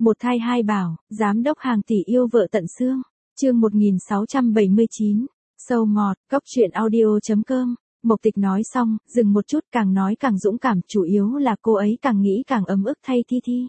Một thai hai bảo, giám đốc hàng tỷ yêu vợ tận xương. Chương 1679. Sâu ngọt, cốc truyện audio.com. Mộc Tịch nói xong, dừng một chút, càng nói càng dũng cảm, chủ yếu là cô ấy càng nghĩ càng ấm ức thay Thi Thi.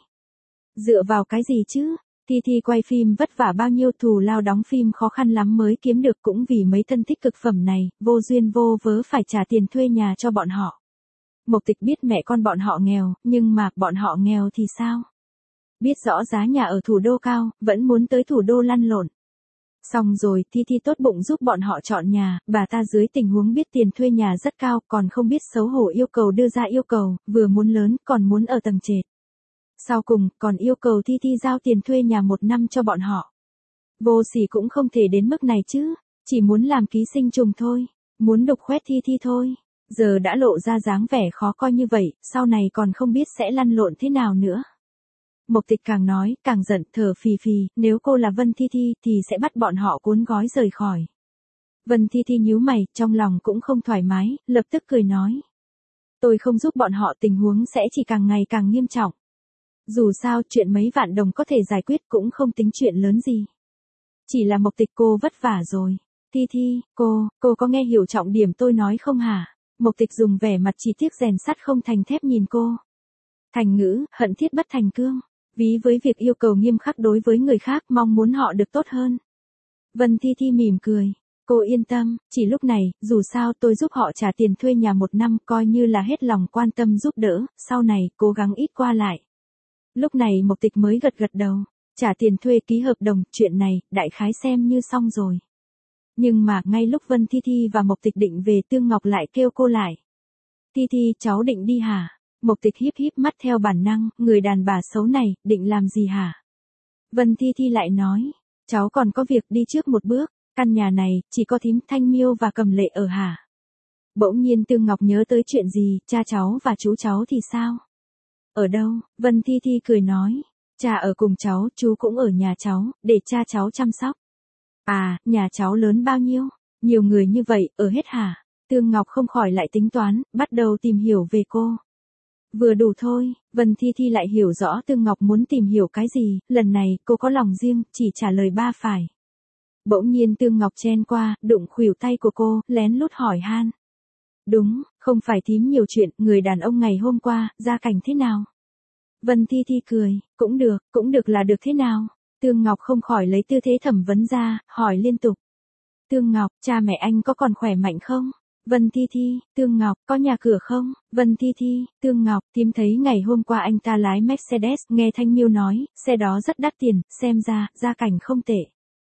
Dựa vào cái gì chứ? Thi Thi quay phim vất vả bao nhiêu, thù lao đóng phim khó khăn lắm mới kiếm được, cũng vì mấy thân thích cực phẩm này, vô duyên vô vớ phải trả tiền thuê nhà cho bọn họ. Mộc Tịch biết mẹ con bọn họ nghèo, nhưng mà bọn họ nghèo thì sao? Biết rõ giá nhà ở thủ đô cao, vẫn muốn tới thủ đô lăn lộn. Xong rồi, Thi Thi tốt bụng giúp bọn họ chọn nhà, bà ta dưới tình huống biết tiền thuê nhà rất cao, còn không biết xấu hổ yêu cầu đưa ra yêu cầu, vừa muốn lớn, còn muốn ở tầng trệt. Sau cùng, còn yêu cầu Thi Thi giao tiền thuê nhà 1 năm cho bọn họ. Vô sỉ cũng không thể đến mức này chứ, chỉ muốn làm ký sinh trùng thôi, muốn đục khoét Thi Thi thôi. Giờ đã lộ ra dáng vẻ khó coi như vậy, sau này còn không biết sẽ lăn lộn thế nào nữa. Mộc Tịch càng nói, càng giận, thở phì phì, nếu cô là Vân Thi Thi thì sẽ bắt bọn họ cuốn gói rời khỏi. Vân Thi Thi nhíu mày, trong lòng cũng không thoải mái, lập tức cười nói. Tôi không giúp bọn họ, tình huống sẽ chỉ càng ngày càng nghiêm trọng. Dù sao, chuyện mấy vạn đồng có thể giải quyết cũng không tính chuyện lớn gì. Chỉ là Mộc Tịch cô vất vả rồi. Thi Thi, cô có nghe hiểu trọng điểm tôi nói không hả? Mộc Tịch dùng vẻ mặt chỉ tiếc rèn sắt không thành thép nhìn cô. Thành ngữ, hận thiết bất thành cương. Ví với việc yêu cầu nghiêm khắc đối với người khác, mong muốn họ được tốt hơn. Vân Thi Thi mỉm cười. Cô yên tâm, chỉ lúc này, dù sao tôi giúp họ trả tiền thuê nhà 1 năm, coi như là hết lòng quan tâm giúp đỡ, sau này, cố gắng ít qua lại. Lúc này Mộc Tịch mới gật gật đầu. Trả tiền thuê, ký hợp đồng, chuyện này, đại khái xem như xong rồi. Nhưng mà, ngay lúc Vân Thi Thi và Mộc Tịch định về, Tương Ngọc lại kêu cô lại. Thi Thi, cháu định đi hả? Mộc Tịch híp híp mắt theo bản năng, người đàn bà xấu này, định làm gì hả? Vân Thi Thi lại nói, cháu còn có việc, đi trước một bước, căn nhà này, chỉ có thím Thanh Miêu và Cầm Lệ ở hả? Bỗng nhiên Tương Ngọc nhớ tới chuyện gì, cha cháu và chú cháu thì sao? Ở đâu? Vân Thi Thi cười nói, cha ở cùng cháu, chú cũng ở nhà cháu, để cha cháu chăm sóc. À, nhà cháu lớn bao nhiêu? Nhiều người như vậy, ở hết hả? Tương Ngọc không khỏi lại tính toán, bắt đầu tìm hiểu về cô. Vừa đủ thôi, Vân Thi Thi lại hiểu rõ Tương Ngọc muốn tìm hiểu cái gì, lần này cô có lòng riêng, chỉ trả lời ba phải. Bỗng nhiên Tương Ngọc chen qua, đụng khuỷu tay của cô, lén lút hỏi han. Đúng, không phải thím nhiều chuyện, người đàn ông ngày hôm qua, gia cảnh thế nào? Vân Thi Thi cười, cũng được là được thế nào? Tương Ngọc không khỏi lấy tư thế thẩm vấn ra, hỏi liên tục. Tương Ngọc, cha mẹ anh có còn khỏe mạnh không? Vân Thi Thi, Tương Ngọc, có nhà cửa không? Vân Thi Thi, Tương Ngọc, thím thấy ngày hôm qua anh ta lái Mercedes, nghe Thanh Miêu nói, xe đó rất đắt tiền, xem ra, gia cảnh không tệ.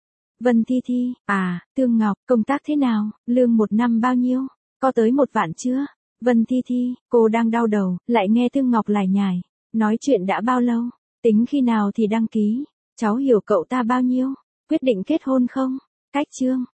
Vân Thi Thi, à, Tương Ngọc, công tác thế nào, lương 1 năm bao nhiêu? Có tới 1 vạn chưa? Vân Thi Thi, cô đang đau đầu, lại nghe Tương Ngọc lải nhải. Nói chuyện đã bao lâu? Tính khi nào thì đăng ký? Cháu hiểu cậu ta bao nhiêu? Quyết định kết hôn không? Cách chương.